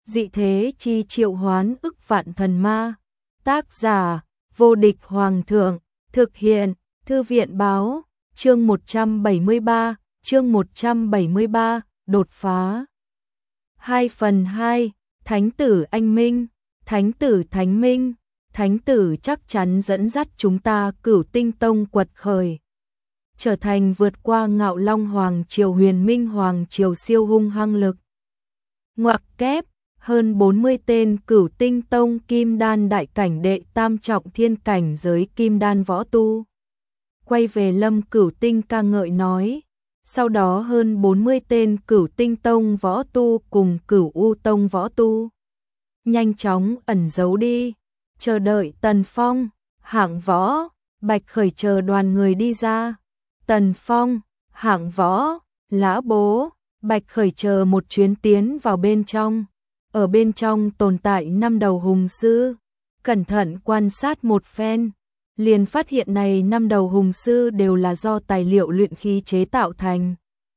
dị thế chi triệu hoán ức vạn thần ma. Tác giả, vô địch hoàng thượng, thực hiện, thư viện báo, chương 173, đột phá. 2/2, Thánh tử anh minh, Thánh tử Thánh Minh, Thánh tử chắc chắn dẫn dắt chúng ta Cửu Tinh Tông quật khởi, trở thành vượt qua Ngạo Long Hoàng Triều Huyền Minh Hoàng Triều siêu hung hăng lực. Ngoặc kép, hơn 40 tên Cửu Tinh Tông Kim Đan đại cảnh đệ tam trọng thiên cảnh giới Kim Đan võ tu. Quay về Lâm Cửu Tinh ca ngợi nói, sau đó hơn 40 tên Cửu Tinh Tông võ tu cùng Cửu U Tông võ tu nhanh chóng ẩn giấu đi, chờ đợi Tần Phong, Hạng Võ, Bạch Khởi chờ đoàn người đi ra. Tần Phong, Hạng Võ, Lã Bố, Bạch Khởi chờ một chuyến tiến vào bên trong. Ở bên trong tồn tại 5 đầu hùng sư, cẩn thận quan sát một phen, liền phát hiện này 5 đầu hùng sư đều là do tài liệu luyện khí chế tạo thành.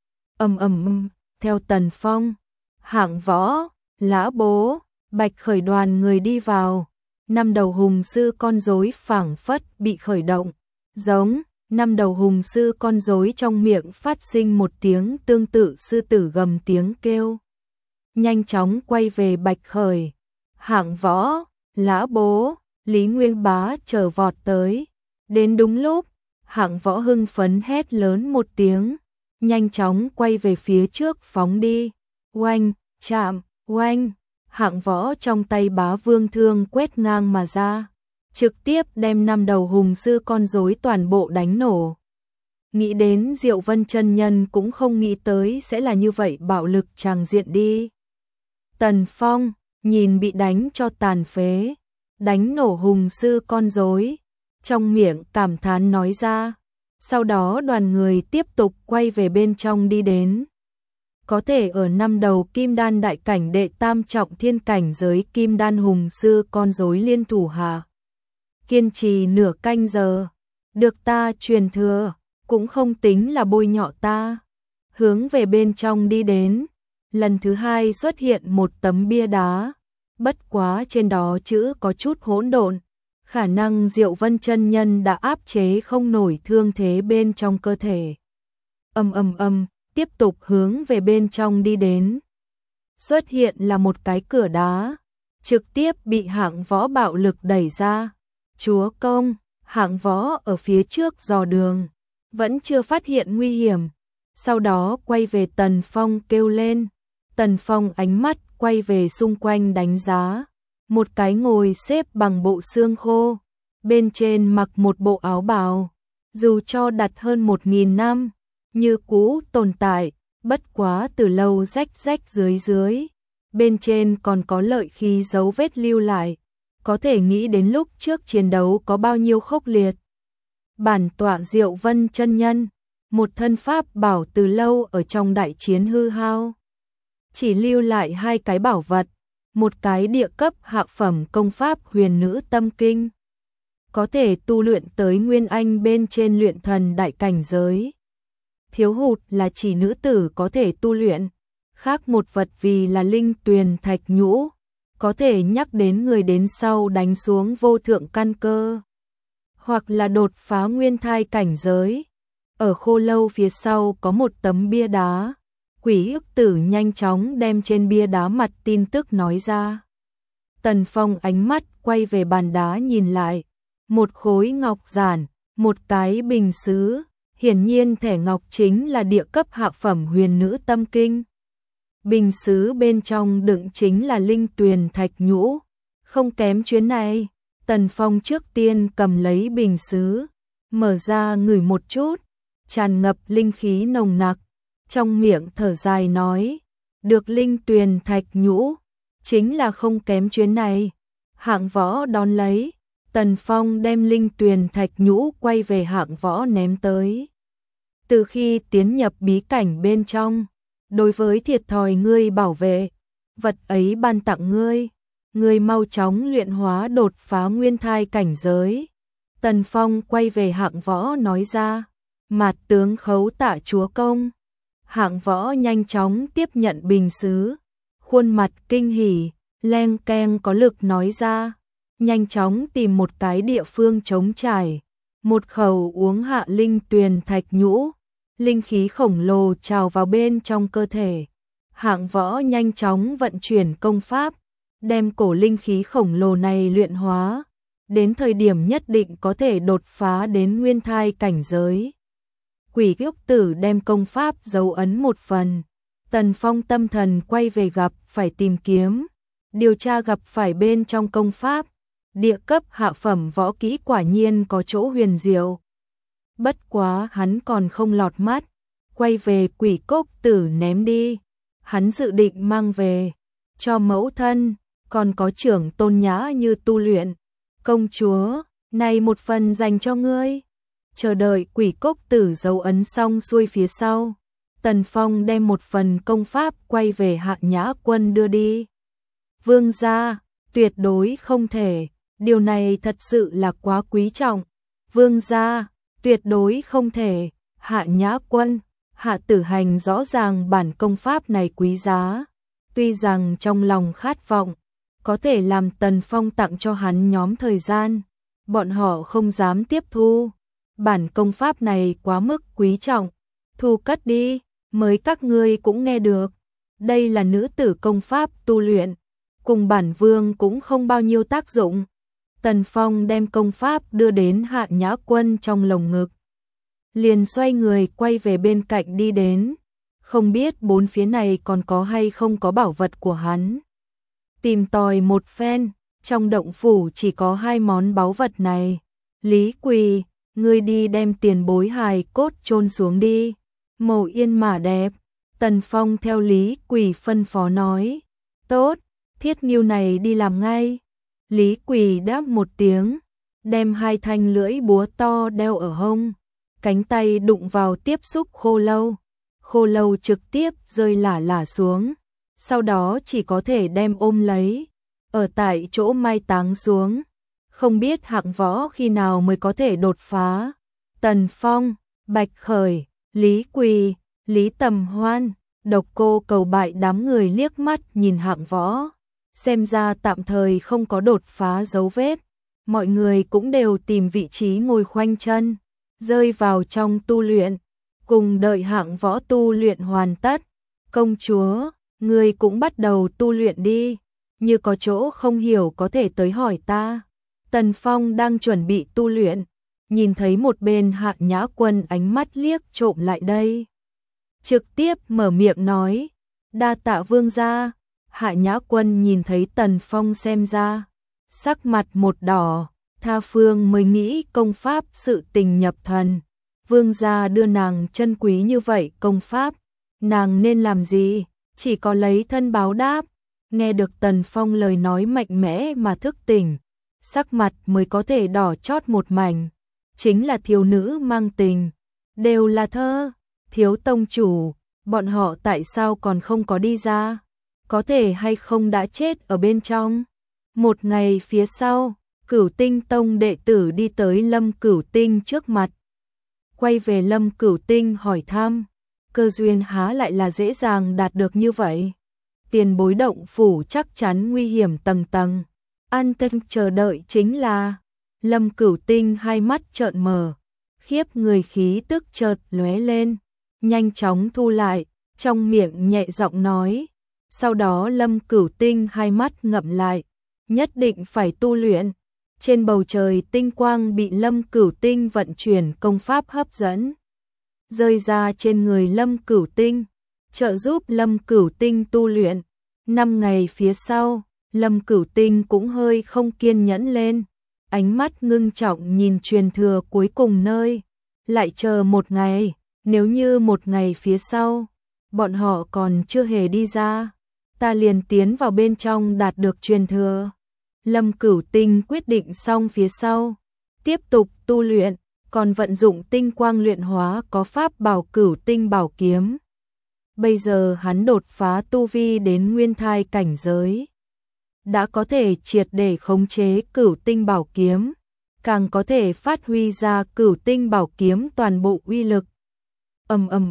Theo Tần Phong, Hạng Võ, Lã Bố, Bạch Khởi đoàn người đi vào, 5 đầu hùng sư con rối phảng phất bị khởi động, giống 5 đầu hùng sư con rối trong miệng phát sinh một tiếng tương tự sư tử gầm tiếng kêu. Nhanh chóng quay về Bạch Khởi, Hạng Võ, Lã Bố, Lý Nguyên Bá chờ vọt tới. Đến đúng lúc, Hạng Võ hưng phấn hét lớn một tiếng, nhanh chóng quay về phía trước phóng đi. Oanh, chạm, oanh, Hạng Võ trong tay bá vương thương quét ngang mà ra, trực tiếp đem 5 đầu hùng sư con rối toàn bộ đánh nổ. Nghĩ đến Diệu Vân chân nhân cũng không nghĩ tới sẽ là như vậy bạo lực tràng diện đi. Tần Phong nhìn bị đánh cho tàn phế, đánh nổ hùng sư con rối, trong miệng cảm thán nói ra. Sau đó đoàn người tiếp tục quay về bên trong đi đến. Có thể ở 5 đầu Kim Đan đại cảnh đệ tam trọng thiên cảnh giới Kim Đan hùng sư con rối liên thủ hạ, kiên trì nửa canh giờ, được ta truyền thừa, cũng không tính là bôi nhọ ta. Hướng về bên trong đi đến, lần thứ hai xuất hiện một tấm bia đá, bất quá trên đó chữ có chút hỗn độn, khả năng Diệu Vân chân nhân đã áp chế không nổi thương thế bên trong cơ thể. Tiếp tục hướng về bên trong đi đến. Xuất hiện là một cái cửa đá, trực tiếp bị Hạng Võ bạo lực đẩy ra. Chúa công, Hạng Võ ở phía trước dò đường, vẫn chưa phát hiện nguy hiểm. Sau đó quay về Tần Phong kêu lên. Tần Phong ánh mắt quay về xung quanh đánh giá. Một cái ngồi xếp bằng bộ xương khô, bên trên mặc một bộ áo bào, dù cho đặt hơn 1000 năm, như cũ tồn tại, bất quá từ lâu rách rách dưới. Bên trên còn có lợi khí dấu vết lưu lại, có thể nghĩ đến lúc trước chiến đấu có bao nhiêu khốc liệt. Bản tọa Diệu Vân chân nhân, một thân pháp bảo từ lâu ở trong đại chiến hư hao, chỉ lưu lại 2 cái bảo vật, một cái địa cấp hạ phẩm công pháp Huyền Nữ Tâm Kinh, có thể tu luyện tới Nguyên Anh bên trên luyện thần đại cảnh giới. Thiếu hụt là chỉ nữ tử có thể tu luyện, khác một vật vì là linh tuyền thạch nhũ, có thể nhắc đến người đến sau đánh xuống vô thượng căn cơ, hoặc là đột phá nguyên thai cảnh giới. Ở khô lâu phía sau có một tấm bia đá, Quỷ Ức Tử nhanh chóng đem trên bia đá mặt tin tức nói ra. Tần Phong ánh mắt quay về bàn đá nhìn lại, một khối ngọc giản, một cái bình sứ, hiển nhiên thẻ ngọc chính là địa cấp hạ phẩm Huyền Nữ Tâm Kinh. Bình sứ bên trong đựng chính là linh tuyền thạch nhũ, không kém chuyến này. Tần Phong trước tiên cầm lấy bình sứ, mở ra ngửi một chút, tràn ngập linh khí nồng nặc, trong miệng thở dài nói, được linh tuyền thạch nhũ, chính là không kém chuyến này. Hạng Võ đón lấy, Tần Phong đem linh tuyền thạch nhũ quay về Hạng Võ ném tới. Từ khi tiến nhập bí cảnh bên trong, đối với thiệt thòi ngươi bảo vệ, vật ấy ban tặng ngươi mau chóng luyện hóa đột phá nguyên thai cảnh giới. Tần Phong quay về Hạng Võ nói ra, Mạt tướng khấu tạ chúa công. Hạng Võ nhanh chóng tiếp nhận bình sứ, khuôn mặt kinh hỉ, Leng keng có lực nói ra, nhanh chóng tìm một cái địa phương trống trải, một khẩu uống hạ linh tuyền thạch nhũ, linh khí khổng lồ trào vào bên trong cơ thể. Hạng Võ nhanh chóng vận chuyển công pháp, đem cổ linh khí khổng lồ này luyện hóa, đến thời điểm nhất định có thể đột phá đến nguyên thai cảnh giới. Quỷ Ốc Tử đem công pháp dấu ấn một phần, Tần Phong tâm thần quay về gặp phải tìm kiếm, điều tra gặp phải bên trong công pháp, địa cấp hạ phẩm võ kỹ quả nhiên có chỗ huyền diệu. Bất quá hắn còn không lọt mắt, quay về Quỷ Cốc Tử ném đi, hắn dự định mang về, cho mẫu thân, còn có trưởng tôn nhã như tu luyện. Công chúa, này một phần dành cho ngươi. Chờ đợi Quỷ Cốc Tử dấu ấn xong xuôi phía sau, Tần Phong đem một phần công pháp quay về Hạ Nhã Quân đưa đi. Vương gia, tuyệt đối không thể, điều này thật sự là quá quý trọng. Vương gia, tuyệt đối không thể. Hạ Nhã Quân, Hạ Tử Hành rõ ràng bản công pháp này quý giá, tuy rằng trong lòng khát vọng có thể làm Tần Phong tặng cho hắn nhóm thời gian, bọn họ không dám tiếp thu. Bản công pháp này quá mức quý trọng, thu cất đi, mới các ngươi cũng nghe được. Đây là nữ tử công pháp tu luyện, cùng bản vương cũng không bao nhiêu tác dụng. Tần Phong đem công pháp đưa đến Hạ Nhã Quân trong lồng ngực, liền xoay người quay về bên cạnh đi đến, không biết bốn phía này còn có hay không có bảo vật của hắn. Tìm tòi một phen, trong động phủ chỉ có 2 món báu vật này. Lý Quỳ, ngươi đi đem tiền bối hài cốt chôn xuống đi, màu yên mà đẹp. Tần Phong theo Lý Quỳ phân phó nói. Tốt, Thiết Nghiêu này đi làm ngay. Lý Quỳ đáp một tiếng, đem 2 thanh lưỡi búa to đeo ở hông, cánh tay đụng vào tiếp xúc khô lâu trực tiếp rơi lả lả xuống, sau đó chỉ có thể đem ôm lấy, ở tại chỗ mai táng xuống. Không biết Hạng Võ khi nào mới có thể đột phá. Tần Phong, Bạch Khởi, Lý Quỳ, Lý Tầm Hoan, Độc Cô Cầu Bại đám người liếc mắt nhìn Hạng Võ, xem ra tạm thời không có đột phá dấu vết. Mọi người cũng đều tìm vị trí ngồi khoanh chân, rơi vào trong tu luyện, cùng đợi Hạng Võ tu luyện hoàn tất. Công chúa, ngươi cũng bắt đầu tu luyện đi, như có chỗ không hiểu có thể tới hỏi ta. Tần Phong đang chuẩn bị tu luyện, nhìn thấy một bên Hạ Nhã Quân ánh mắt liếc trộm lại đây, trực tiếp mở miệng nói, đa tạ vương gia. Hạ Nhã Quân nhìn thấy Tần Phong xem ra, sắc mặt một đỏ, tha phương mới nghĩ công pháp sự tình nhập thần. Vương gia đưa nàng chân quý như vậy công pháp, nàng nên làm gì, chỉ có lấy thân báo đáp. Nghe được Tần Phong lời nói mạnh mẽ mà thức tỉnh, sắc mặt mới có thể đỏ chót một mảnh, chính là thiếu nữ mang tình, đều là thơ. Thiếu tông chủ, bọn họ tại sao còn không có đi ra, có thể hay không đã chết ở bên trong. Một ngày phía sau, Cửu Tinh Tông đệ tử đi tới Lâm Cửu Tinh trước mặt, quay về Lâm Cửu Tinh hỏi thăm, cơ duyên há lại là dễ dàng đạt được như vậy. Tiền bối động phủ chắc chắn nguy hiểm tầng tầng, an tâm chờ đợi chính là. Lâm Cửu Tinh hai mắt trợn mở, khiếp người khí tức chợt lóe lên, nhanh chóng thu lại, trong miệng nhẹ giọng nói. Sau đó Lâm Cửu Tinh hai mắt ngậm lại, nhất định phải tu luyện. Trên bầu trời tinh quang bị Lâm Cửu Tinh vận chuyển công pháp hấp dẫn, rơi ra trên người Lâm Cửu Tinh, trợ giúp Lâm Cửu Tinh tu luyện. 5 ngày phía sau, Lâm Cửu Tinh cũng hơi không kiên nhẫn lên, ánh mắt ngưng trọng nhìn truyền thừa cuối cùng nơi. Lại chờ 1 ngày, nếu như 1 ngày phía sau, bọn họ còn chưa hề đi ra, ta liền tiến vào bên trong đạt được truyền thừa. Lâm Cửu Tinh quyết định xong phía sau, tiếp tục tu luyện, còn vận dụng tinh quang luyện hóa có pháp bảo Cửu Tinh Bảo Kiếm. Bây giờ hắn đột phá tu vi đến nguyên thai cảnh giới, đã có thể triệt để khống chế Cửu Tinh Bảo Kiếm, càng có thể phát huy ra Cửu Tinh Bảo Kiếm toàn bộ uy lực.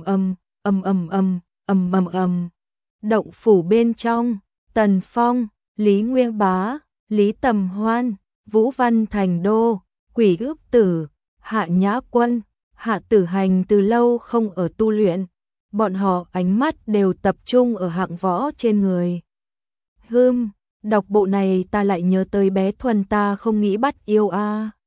Động phủ bên trong, Tần Phong, Lý Nguyên Bá, Lý Tầm Hoan, Vũ Văn Thành Đô, Quỷ Ước Tử, Hạ Nhã Quân, Hạ Tử Hành từ lâu không ở tu luyện, bọn họ ánh mắt đều tập trung ở hạng võ trên người. Đọc bộ này ta lại nhớ tới bé Thuần ta không nghĩ bắt yêu a.